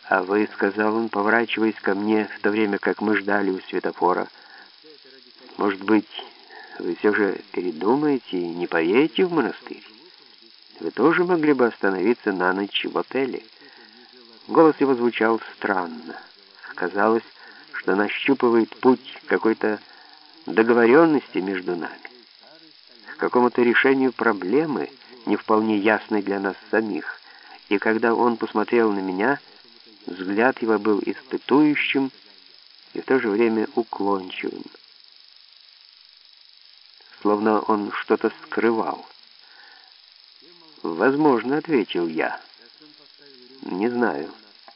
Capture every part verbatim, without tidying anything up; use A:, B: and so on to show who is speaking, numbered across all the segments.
A: «А вы, — сказал он, поворачиваясь ко мне, в то время как мы ждали у светофора, — может быть, вы все же передумаете и не поедете в монастырь? Вы тоже могли бы остановиться на ночь в отеле». Голос его звучал странно. Казалось, что нащупывает путь к какой-то договоренности между нами, к какому-то решению проблемы, не вполне ясной для нас самих. И когда он посмотрел на меня, взгляд его был испытующим и в то же время уклончивым, словно он что-то скрывал. «Возможно, — ответил я. — Не знаю».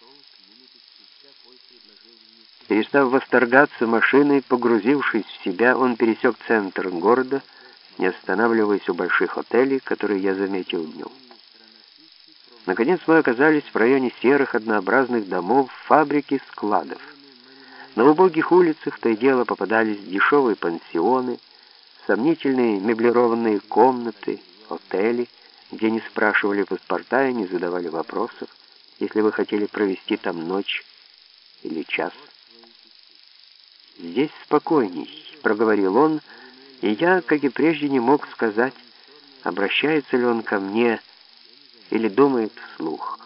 A: Перестав восторгаться машиной, погрузившись в себя, он пересек центр города, не останавливаясь у больших отелей, которые я заметил днем. Наконец мы оказались в районе серых однообразных домов, фабрики, складов. На убогих улицах то и дело попадались дешевые пансионы, сомнительные меблированные комнаты, отели, где не спрашивали паспорта и не задавали вопросов, если вы хотели провести там ночь или час. «Здесь спокойней», — проговорил он, и я, как и прежде, не мог сказать, обращается ли он ко мне или думает вслух.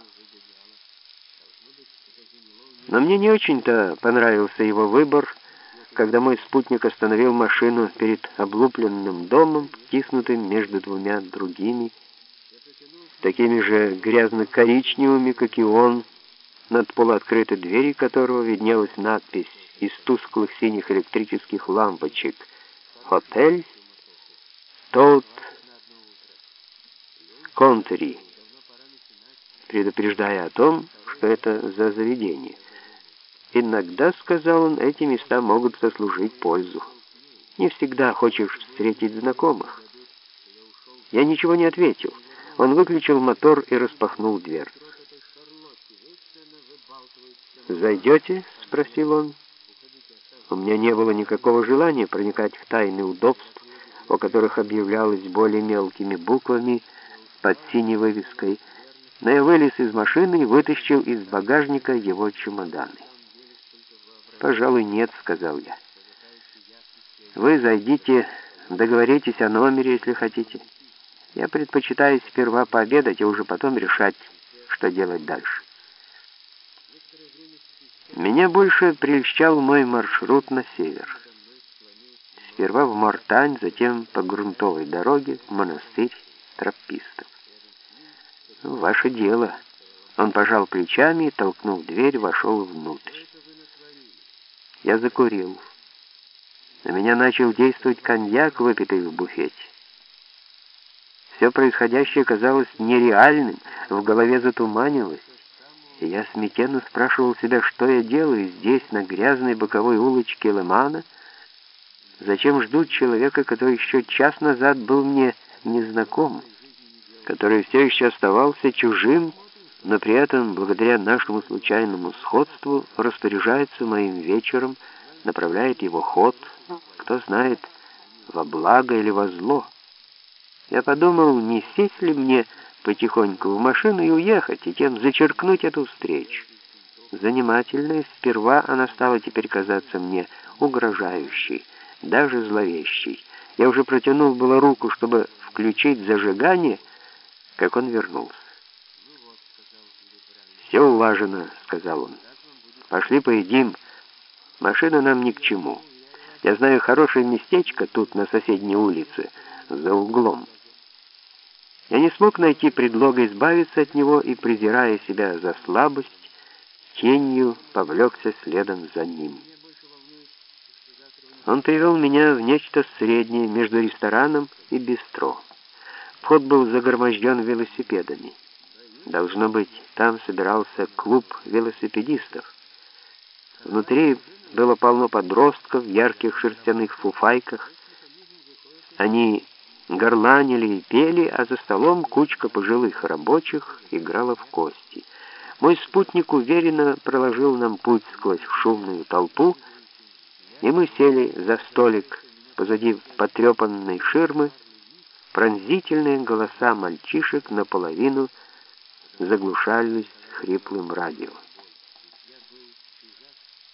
A: Но мне не очень-то понравился его выбор, когда мой спутник остановил машину перед облупленным домом, втиснутым между двумя другими, такими же грязно-коричневыми, как и он, над полуоткрытой дверью которого виднелась надпись из тусклых синих электрических лампочек «Отель Тоут Контри», предупреждая о том, что это за заведение. «Иногда, — сказал он, — эти места могут сослужить пользу. Не всегда хочешь встретить знакомых». Я ничего не ответил. Он выключил мотор и распахнул дверцу. «Зайдете?» — спросил он. У меня не было никакого желания проникать в тайны удобств, о которых объявлялось более мелкими буквами под синей вывеской, но я вылез из машины и вытащил из багажника его чемоданы. «Пожалуй, нет», — сказал я. «Вы зайдите, договоритесь о номере, если хотите. Я предпочитаю сперва пообедать, а уже потом решать, что делать дальше». Меня больше прельщал мой маршрут на север. Сперва в Мортань, затем по грунтовой дороге в монастырь троппистов. «Ваше дело». Он пожал плечами и, толкнув дверь, вошел внутрь. Я закурил. На меня начал действовать коньяк, выпитый в буфете. Все происходящее казалось нереальным, в голове затуманилось, и я смятенно спрашивал себя, что я делаю здесь, на грязной боковой улочке Лемана, зачем жду человека, который еще час назад был мне незнаком, который все еще оставался чужим, но при этом, благодаря нашему случайному сходству, распоряжается моим вечером, направляет его ход, кто знает, во благо или во зло. Я подумал, не сесть ли мне потихоньку в машину и уехать, и тем зачеркнуть эту встречу. Занимательной, сперва она стала теперь казаться мне угрожающей, даже зловещей. Я уже протянул было руку, чтобы включить зажигание, как он вернулся. «Все улажено», — сказал он. «Пошли поедим. Машина нам ни к чему. Я знаю хорошее местечко тут, на соседней улице, за углом». Я не смог найти предлога избавиться от него и, презирая себя за слабость, тенью повлекся следом за ним. Он привел меня в нечто среднее между рестораном и бистро. Вход был загроможден велосипедами. Должно быть, там собирался клуб велосипедистов. Внутри было полно подростков в ярких шерстяных фуфайках. Они горланили и пели, а за столом кучка пожилых рабочих играла в кости. Мой спутник уверенно проложил нам путь сквозь шумную толпу, и мы сели за столик позади потрепанной ширмы. Пронзительные голоса мальчишек наполовину заглушались хриплым радио.
B: пейзаж